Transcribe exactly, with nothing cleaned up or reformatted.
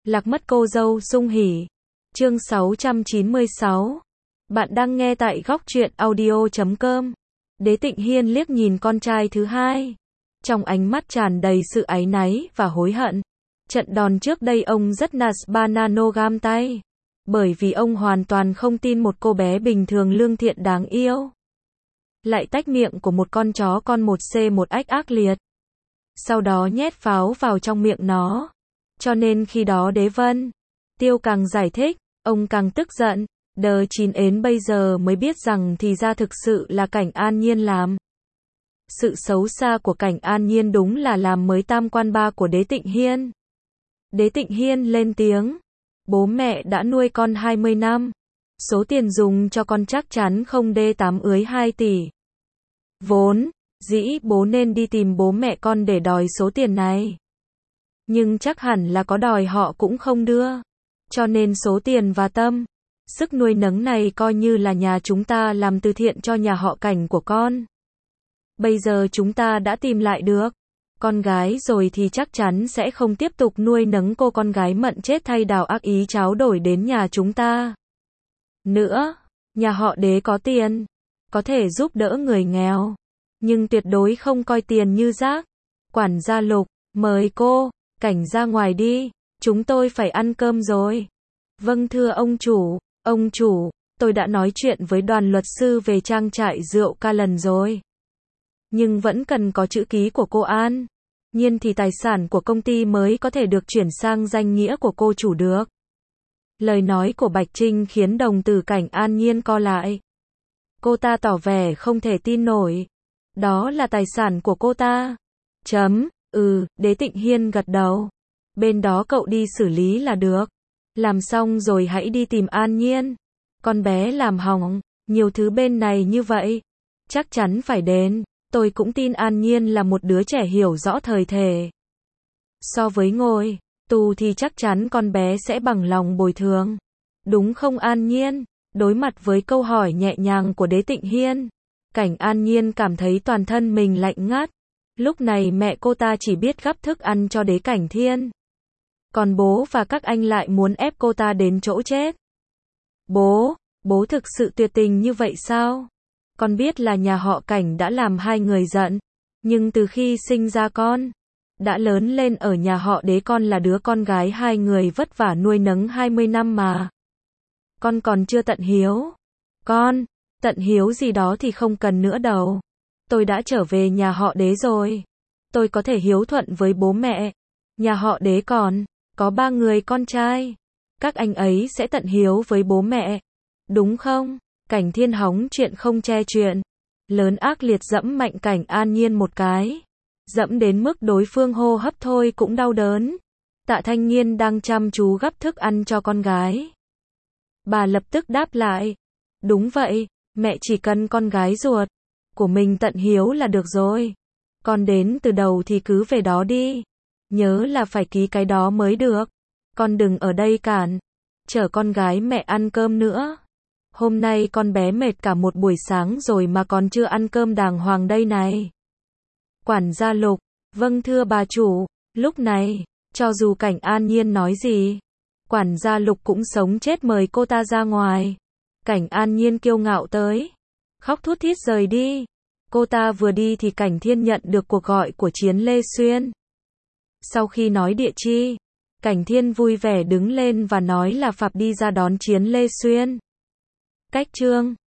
Lạc mất cô dâu sung hỉ. Chương sáu trăm chín mươi sáu. Bạn đang nghe tại góc truyện audio chấm com. Đế Tịnh Hiên liếc nhìn con trai thứ hai. Trong ánh mắt tràn đầy sự áy náy và hối hận. Trận đòn trước đây ông rất nạt bananogam tay. Bởi vì ông hoàn toàn không tin một cô bé bình thường lương thiện đáng yêu. Lại tách miệng của một con chó con một c một ách ác liệt. Sau đó nhét pháo vào trong miệng nó. Cho nên khi đó Đế Vân Tiêu càng giải thích, ông càng tức giận. Đờ chín ến bây giờ mới biết rằng thì ra thực sự là Cảnh An Nhiên làm. Sự xấu xa của Cảnh An Nhiên đúng là làm mới tam quan ba của Đế Tịnh Hiên. Đế Tịnh Hiên lên tiếng. Bố mẹ đã nuôi con hai mươi năm. Số tiền dùng cho con chắc chắn không đê tám ưới hai tỷ. Vốn dĩ bố nên đi tìm bố mẹ con để đòi số tiền này. Nhưng chắc hẳn là có đòi họ cũng không đưa. Cho nên số tiền và tâm sức nuôi nấng này coi như là nhà chúng ta làm từ thiện cho nhà họ Cảnh của con. Bây giờ chúng ta đã tìm lại được con gái rồi thì chắc chắn sẽ không tiếp tục nuôi nấng cô con gái mận chết thay đào ác ý tráo đổi đến nhà chúng ta. Nữa, nhà họ Đế có tiền, có thể giúp đỡ người nghèo, nhưng tuyệt đối không coi tiền như rác. Quản gia Lục, mời cô Cảnh ra ngoài đi, chúng tôi phải ăn cơm rồi. Vâng thưa ông chủ, ông chủ, tôi đã nói chuyện với đoàn luật sư về trang trại rượu ca lần rồi. Nhưng vẫn cần có chữ ký của cô An Nhiên thì tài sản của công ty mới có thể được chuyển sang danh nghĩa của cô chủ được. Lời nói của Bạch Trinh khiến đồng tử Cảnh An Nhiên co lại. Cô ta tỏ vẻ không thể tin nổi. Đó là tài sản của cô ta. Chấm, ừ, Đế Tịnh Hiên gật đầu. Bên đó cậu đi xử lý là được. Làm xong rồi hãy đi tìm An Nhiên. Con bé làm hỏng nhiều thứ bên này như vậy, chắc chắn phải đền. Tôi cũng tin An Nhiên là một đứa trẻ hiểu rõ thời thể. So với ngồi tù thì chắc chắn con bé sẽ bằng lòng bồi thường. Đúng không An Nhiên? Đối mặt với câu hỏi nhẹ nhàng của Đế Tịnh Hiên, Cảnh An Nhiên cảm thấy toàn thân mình lạnh ngắt. Lúc này mẹ cô ta chỉ biết gắp thức ăn cho Đế Cảnh Thiên. Còn bố và các anh lại muốn ép cô ta đến chỗ chết. Bố, bố thực sự tuyệt tình như vậy sao? Con biết là nhà họ Cảnh đã làm hai người giận, nhưng từ khi sinh ra con, đã lớn lên ở nhà họ Đế, con là đứa con gái hai người vất vả nuôi nấng hai mươi năm mà. Con còn chưa tận hiếu. Con, tận hiếu gì đó thì không cần nữa đâu. Tôi đã trở về nhà họ Đế rồi. Tôi có thể hiếu thuận với bố mẹ. Nhà họ Đế còn có ba người con trai. Các anh ấy sẽ tận hiếu với bố mẹ. Đúng không? Cảnh Thiên hóng chuyện không che chuyện. Lớn ác liệt dẫm mạnh Cảnh An Nhiên một cái. Dẫm đến mức đối phương hô hấp thôi cũng đau đớn. Tạ Thanh Nghiên đang chăm chú gắp thức ăn cho con gái. Bà lập tức đáp lại. Đúng vậy, mẹ chỉ cần con gái ruột của mình tận hiếu là được rồi. Con đến từ đầu thì cứ về đó đi. Nhớ là phải ký cái đó mới được. Con đừng ở đây cản. Chở con gái mẹ ăn cơm nữa. Hôm nay con bé mệt cả một buổi sáng rồi mà còn chưa ăn cơm đàng hoàng đây này. Quản gia Lục, vâng thưa bà chủ. Lúc này, cho dù Cảnh An Nhiên nói gì, quản gia Lục cũng sống chết mời cô ta ra ngoài. Cảnh An Nhiên kiêu ngạo tới, khóc thút thít rời đi. Cô ta vừa đi thì Cảnh Thiên nhận được cuộc gọi của Chiến Lê Xuyên. Sau khi nói địa chi, Cảnh Thiên vui vẻ đứng lên và nói là Phạm đi ra đón Chiến Lê Xuyên. Cách chương